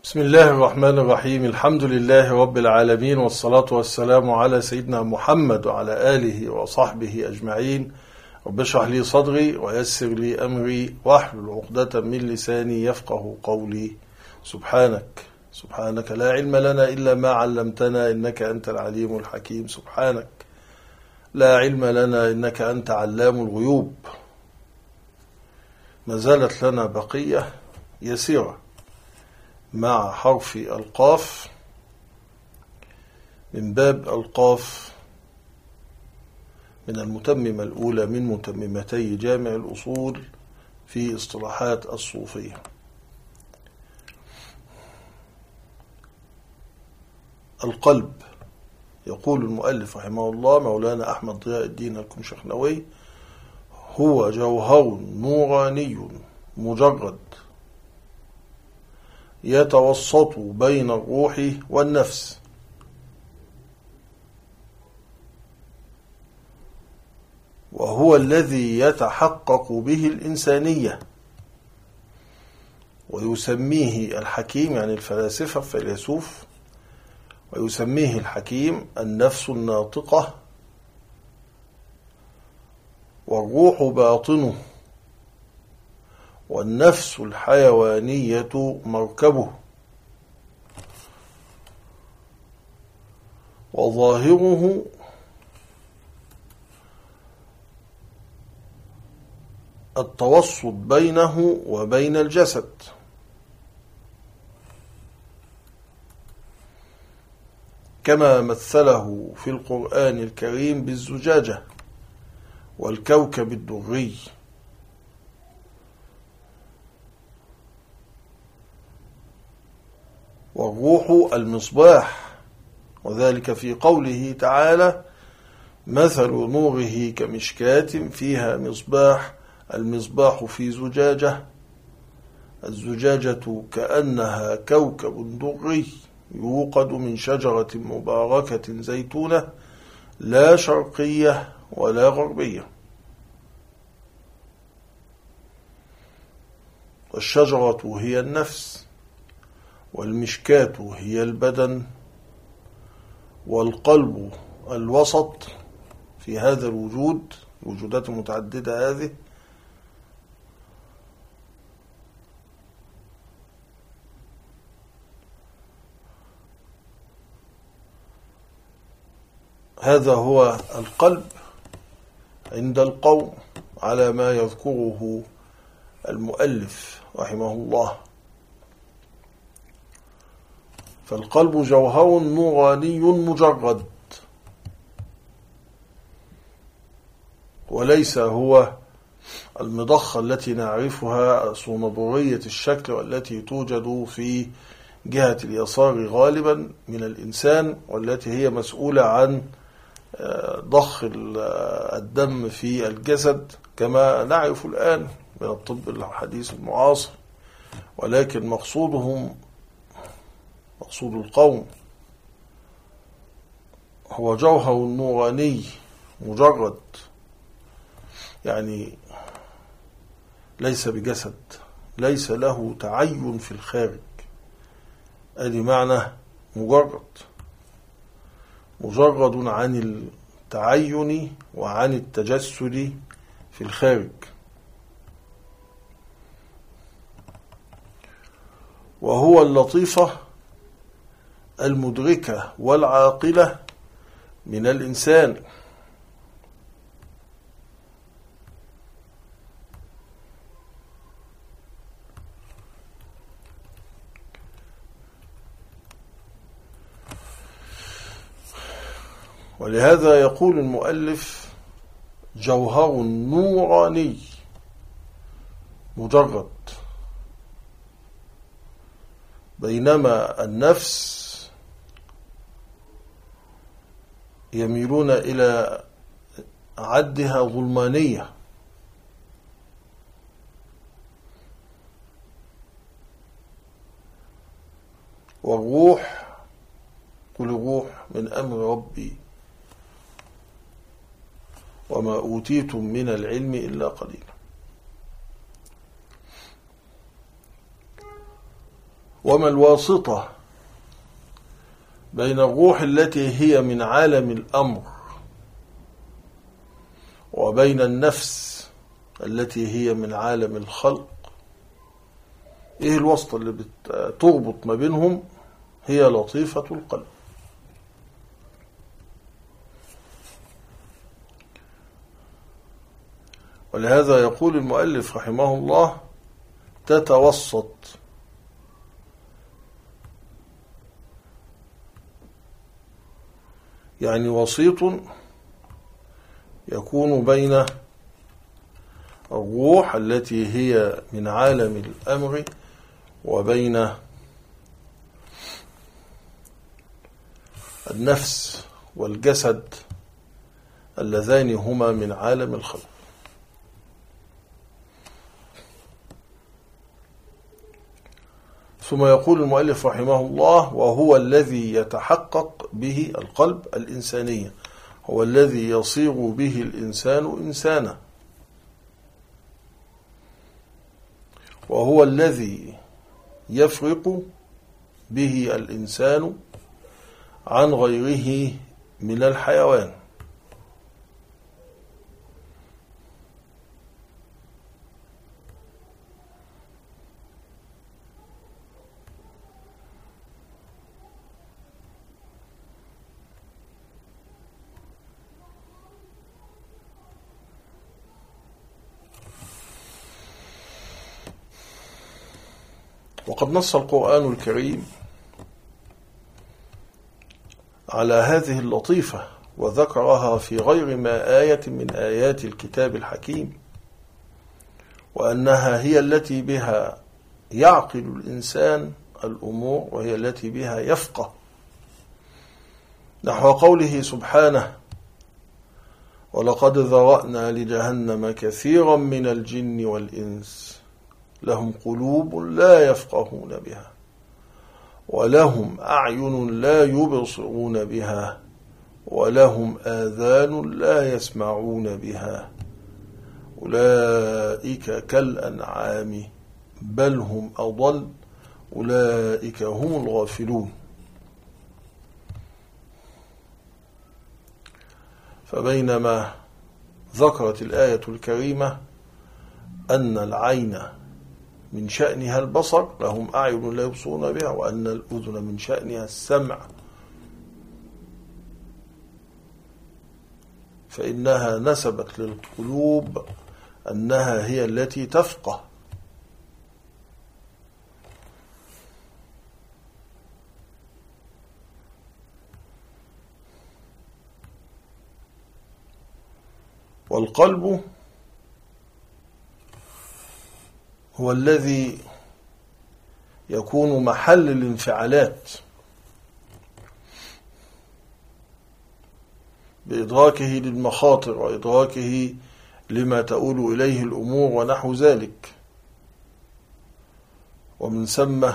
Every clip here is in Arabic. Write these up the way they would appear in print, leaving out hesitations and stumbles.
بسم الله الرحمن الرحيم. الحمد لله رب العالمين، والصلاة والسلام على سيدنا محمد وعلى آله وصحبه أجمعين. رب اشرح لي صدري ويسر لي أمري واحلل عقدة من لساني يفقه قولي. سبحانك لا علم لنا إلا ما علمتنا إنك أنت العليم الحكيم. سبحانك لا علم لنا إنك أنت علام الغيوب. ما زالت لنا بقية يسيرة مع حرف القاف من باب القاف من المتممة الأولى من متممتي جامع الأصول في اصطلاحات الصوفية. القلب، يقول المؤلف رحمه الله مولانا أحمد ضياء الدين الكمشخنوي: هو جوهر نوراني مجرد يتوسط بين الروح والنفس، وهو الذي يتحقق به الإنسانية، ويسميه الحكيم، يعني الفلاسفة الفيلسوف، ويسميه الحكيم النفس الناطقة، والروح باطنه، والنفس الحيوانية مركبه، وظاهره التوسط بينه وبين الجسد، كما مثله في القرآن الكريم بالزجاجة والكوكب الدري. والروح المصباح، وذلك في قوله تعالى: مثل نوره كمشكاة فيها مصباح، المصباح في زجاجة، الزجاجة كأنها كوكب دري يوقد من شجرة مباركة زيتونة لا شرقية ولا غربية. والشجرة هي النفس، والمشكاة هي البدن، والقلب الوسط في هذا الوجود، الوجودات المتعددة هذه. هذا هو القلب عند القوم على ما يذكره المؤلف رحمه الله. فالقلب جوهر نوراني مجرد، وليس هو المضخة التي نعرفها صنبورية الشكل، والتي توجد في جهة اليسار غالبا من الإنسان، والتي هي مسؤولة عن ضخ الدم في الجسد كما نعرف الآن من الطب الحديث المعاصر. ولكن مقصود القوم هو جوهر نوراني مجرد، يعني ليس بجسد، ليس له تعين في الخارج. ادي معنى مجرد عن التعين وعن التجسد في الخارج. وهو اللطيفة المدركة والعاقلة من الإنسان، ولهذا يقول المؤلف جوهر نوراني مجرد، بينما النفس يميلون إلى عدها ظلمانية، والروح كل روح من أمر ربي وما أوتيتم من العلم إلا قليلا. وما الواسطة بين الروح التي هي من عالم الأمر وبين النفس التي هي من عالم الخلق؟ ايه الواسطة اللي بتربط ما بينهم؟ هي لطيفة القلب. ولهذا يقول المؤلف رحمه الله: تتوسط، يعني وسيط يكون بين الروح التي هي من عالم الأمر وبين النفس والجسد اللذان هما من عالم الخلق. ثم يقول المؤلف رحمه الله: وهو الذي يتحقق به القلب الإنسانية، هو الذي يصير به الإنسان إنسانا، وهو الذي يفرق به الإنسان عن غيره من الحيوان. وقد نص القرآن الكريم على هذه اللطيفة وذكرها في غير ما آية من آيات الكتاب الحكيم، وأنها هي التي بها يعقل الإنسان الأمور، وهي التي بها يفقه. نحو قوله سبحانه: ولقد ذرأنا لجهنم كثيرا من الجن والإنس لهم قلوب لا يفقهون بها ولهم أعين لا يبصرون بها ولهم آذان لا يسمعون بها أولئك كالأنعام بل هم أضل أولئك هم الغافلون. فبينما ذكرت الآية الكريمة أن العين من شأنها البصر، لهم أعين لا يبصرون بها، وأن الأذن من شأنها السمع، فإنها نسبت للقلوب أنها هي التي تفقه. والقلب هو الذي يكون محل الانفعالات بإدراكه للمخاطر وإدراكه لما تؤول إليه الأمور ونحو ذلك. ومن ثم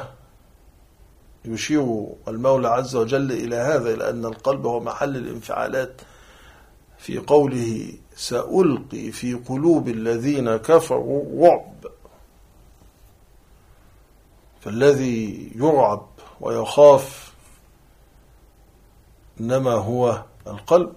يشير المولى عز وجل إلى هذا، لأن القلب هو محل الانفعالات في قوله: سألقي في قلوب الذين كفروا الرعب. فالذي يرعب ويخاف إنما هو القلب،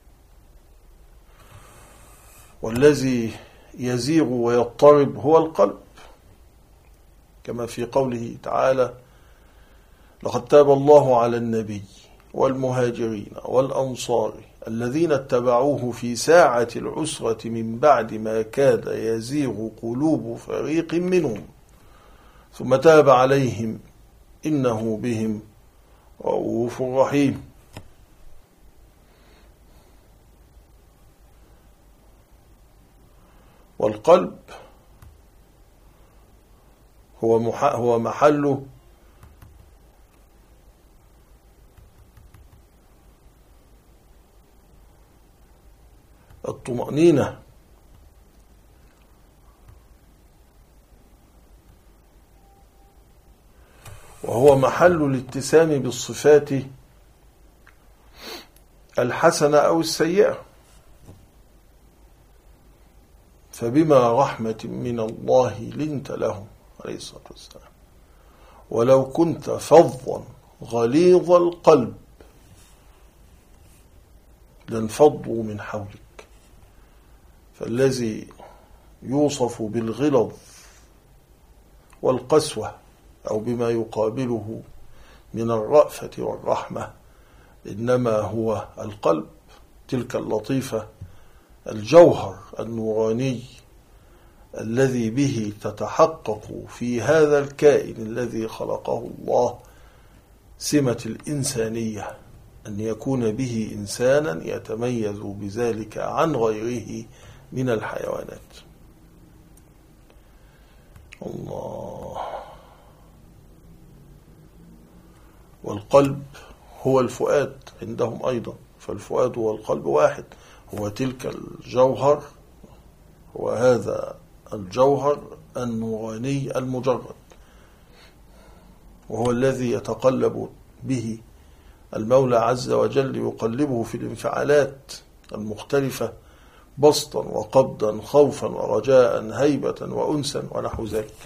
والذي يزيغ ويضطرب هو القلب، كما في قوله تعالى: لقد تاب الله على النبي والمهاجرين والأنصار الذين اتبعوه في ساعة العسرة من بعد ما كاد يزيغ قلوب فريق منهم ثم تاب عليهم إنه بهم رؤوف رحيم. والقلب هو محل الطمأنينة، وهو محل الاتسام بالصفات الحسنة أو السيئة. فبما رحمة من الله لنت لهم عليه الصلاة والسلام ولو كنت فظا غليظ القلب لانفضوا من حولك. فالذي يوصف بالغلظ والقسوة أو بما يقابله من الرأفة والرحمة إنما هو القلب، تلك اللطيفة، الجوهر النوراني الذي به تتحقق في هذا الكائن الذي خلقه الله سمة الإنسانية، أن يكون به إنسانا يتميز بذلك عن غيره من الحيوانات. الله. والقلب هو الفؤاد عندهم أيضا، فالفؤاد والقلب واحد، هو تلك الجوهر، هو هذا الجوهر النوراني المجرد، وهو الذي يتقلب به المولى عز وجل، يقلبه في الانفعالات المختلفة، بسطا وقبضا، خوفا ورجاء، هيبة وأنسا ونحو ذلك.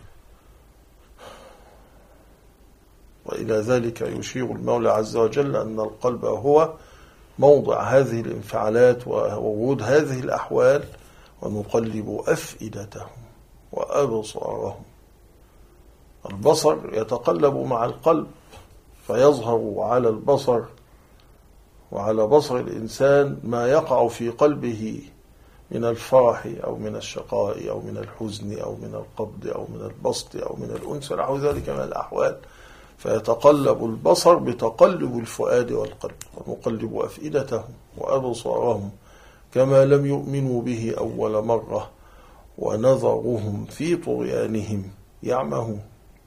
وإلى ذلك يشير المولى عز وجل أن القلب هو موضع هذه الانفعالات ووجود هذه الأحوال، ونقلب أفئدتهم وأبصارهم. البصر يتقلب مع القلب، فيظهر على البصر وعلى بصر الإنسان ما يقع في قلبه من الفرح أو من الشقاء أو من الحزن أو من القبض أو من البسط أو من الأنس ونحو ذلك من الأحوال. فيتقلب البصر بتقلب الفؤاد والقلب، ونقلب أفئدتهم وأبصارهم كما لم يؤمنوا به أول مرة، ونظرهم في طغيانهم يعمهون.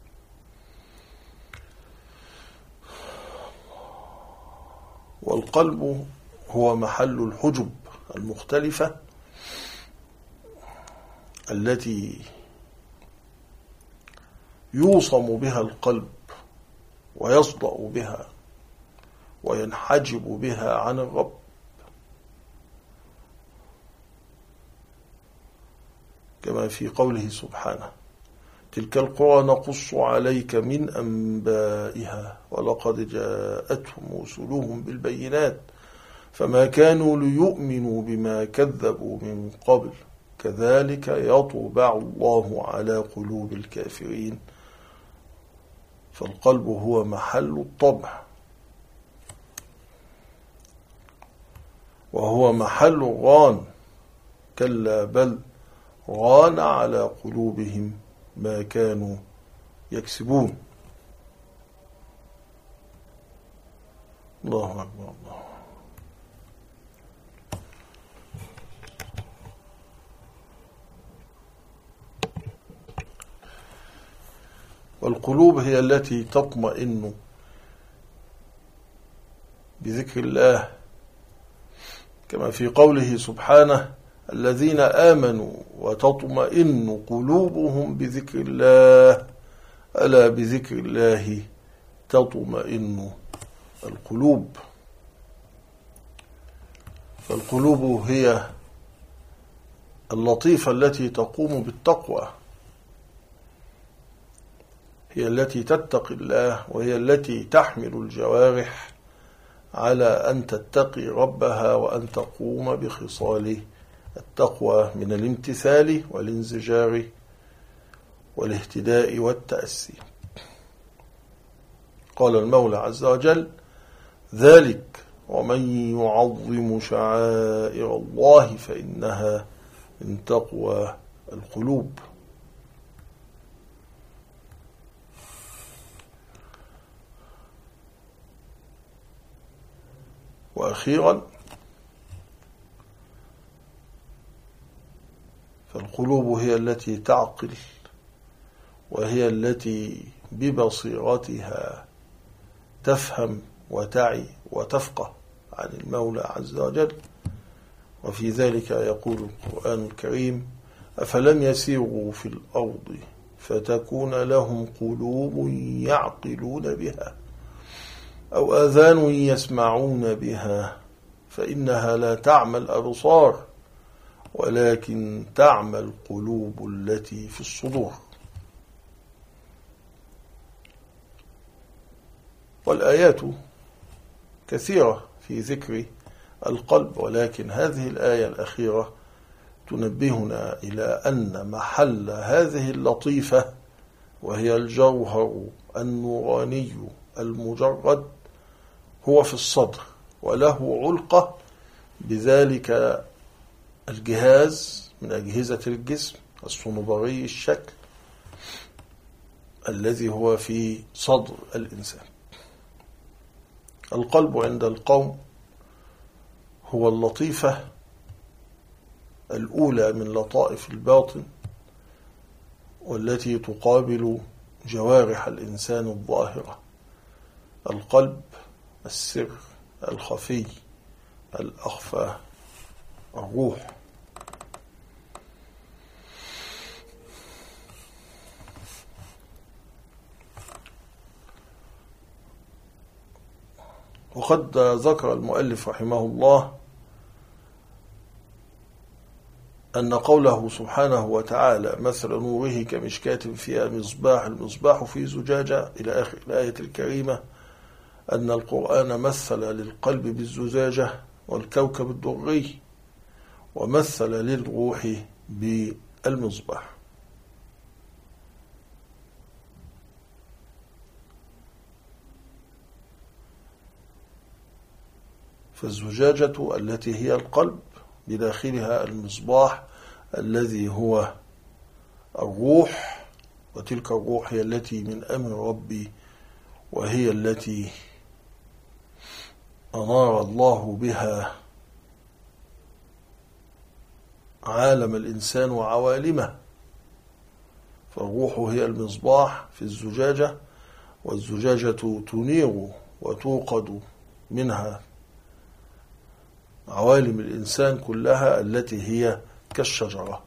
والقلب هو محل الحجب المختلفة التي يوصم بها القلب ويصدأ بها وينحجب بها عن الرب. كما في قوله سبحانه: تلك القرى نقص عليك من أنبائها ولقد جاءتهم رسلهم بالبينات فما كانوا ليؤمنوا بما كذبوا من قبل كذلك يطبع الله على قلوب الكافرين. فالقلب هو محل الطبع، وهو محل الران، كلا بل ران على قلوبهم ما كانوا يكسبون. الله أكبر. الله. والقلوب هي التي تطمئن بذكر الله، كما في قوله سبحانه: الذين آمنوا وتطمئن قلوبهم بذكر الله ألا بذكر الله تطمئن القلوب. فالقلوب هي اللطيفة التي تقوم بالتقوى، هي التي تتقي الله، وهي التي تحمل الجوارح على أن تتقي ربها وأن تقوم بخصال التقوى من الامتثال والانزجار والاهتداء والتأسي. قال المولى عز وجل: ذلك ومن يعظم شعائر الله فإنها من تقوى القلوب. وأخيرا، فالقلوب هي التي تعقل، وهي التي ببصيرتها تفهم وتعي وتفقه عن المولى عز وجل. وفي ذلك يقول القرآن الكريم: أفلم يسيروا في الأرض فتكون لهم قلوب يعقلون بها أو آذان يسمعون بها فإنها لا تعمى الأبصار ولكن تعمى القلوب التي في الصدور. والآيات كثيرة في ذكر القلب، ولكن هذه الآية الأخيرة تنبهنا إلى أن محل هذه اللطيفة، وهي الجوهر النوراني المجرد، هو في الصدر، وله علقة بذلك الجهاز من أجهزة الجسم الصنوبري الشكل الذي هو في صدر الإنسان. القلب عند القوم هو اللطيفة الأولى من لطائف الباطن، والتي تقابل جوارح الإنسان الظاهرة. القلب السر الخفي الأخفى، الروح. وقد ذكر المؤلف رحمه الله أن قوله سبحانه وتعالى مثل نوره كمشكاة فيها مصباح، المصباح في زجاجة إلى آخر الآية الكريمة، أن القرآن مثل للقلب بالزجاجة والكوكب الدري، ومثل للروح بالمصباح. فالزجاجة التي هي القلب بداخلها المصباح الذي هو الروح، وتلك الروح هي التي من أمر ربي، وهي التي أنار الله بها عالم الإنسان وعوالمه. فالروح هي المصباح في الزجاجة، والزجاجة تنير وتوقد منها عوالم الإنسان كلها التي هي كالشجرة.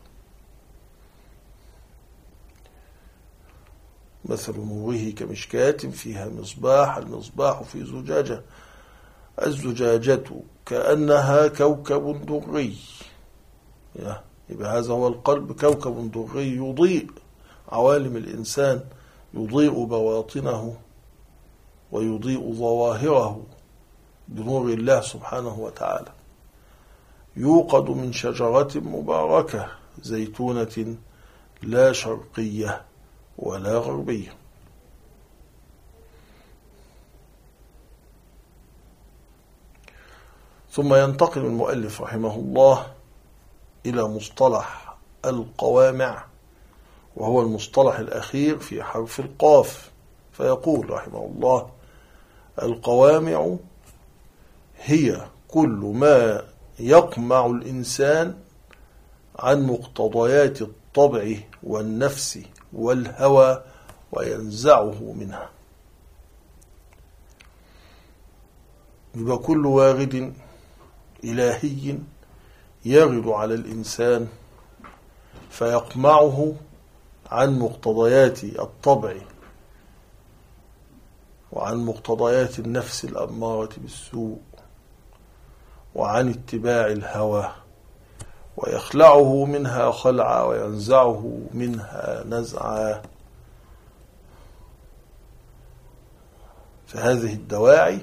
مثل نوره كمشكاة فيها مصباح، المصباح في زجاجة، الزجاجة كأنها كوكب دري. يبقى هذا هو القلب، كوكب دري يضيء عوالم الإنسان، يضيء بواطنه ويضيء ظواهره بنور الله سبحانه وتعالى. يوقد من شجرة مباركة زيتونة لا شرقية ولا غربية. ثم ينتقل المؤلف رحمه الله إلى مصطلح القوامع، وهو المصطلح الأخير في حرف القاف، فيقول رحمه الله: القوامع هي كل ما يقمع الإنسان عن مقتضيات الطبع والنفس والهوى وينزعه منها. يبقى كل وارد إلهي يرد على الإنسان فيقمعه عن مقتضيات الطبع وعن مقتضيات النفس الأمارة بالسوء وعن اتباع الهوى، ويخلعه منها خلعا وينزعه منها نزعا. فهذه الدواعي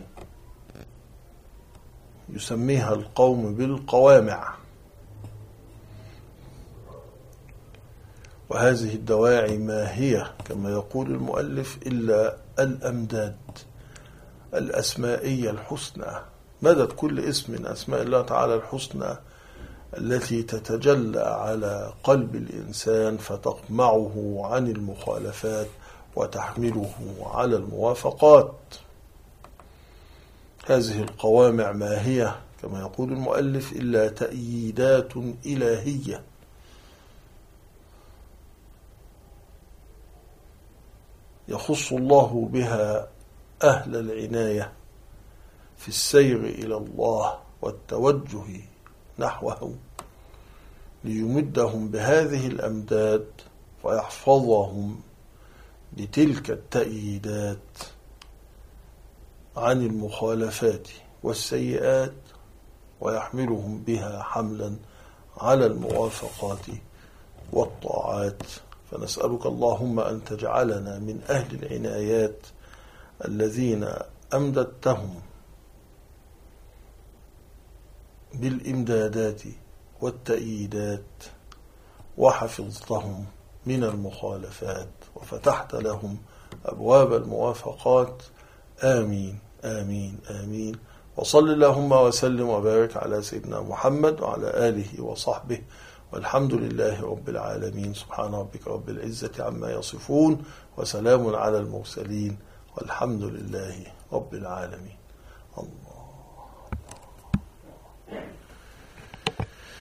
يسميها القوم بالقوامع، وهذه الدواعي ما هي كما يقول المؤلف إلا الأمداد الأسمائية الحسنى، مدد كل اسم من أسماء الله تعالى الحسنى التي تتجلى على قلب الإنسان فتقمعه عن المخالفات وتحمله على الموافقات. هذه القوامع ما هي كما يقول المؤلف إلا تأييدات إلهية يخص الله بها أهل العناية في السير إلى الله والتوجه نحوه، ليمدهم بهذه الأمداد ويحفظهم بتلك التأييدات عن المخالفات والسيئات، ويحملهم بها حملا على الموافقات والطاعات. فنسألك اللهم أن تجعلنا من أهل العنايات الذين أمددتهم بالإمدادات والتأييدات وحفظتهم من المخالفات وفتحت لهم أبواب الموافقات. آمين آمين آمين. وصل اللهم وسلم وبارك على سيدنا محمد وعلى آله وصحبه، والحمد لله رب العالمين. سبحان ربك رب العزة عما يصفون، وسلام على المرسلين، والحمد لله رب العالمين. الله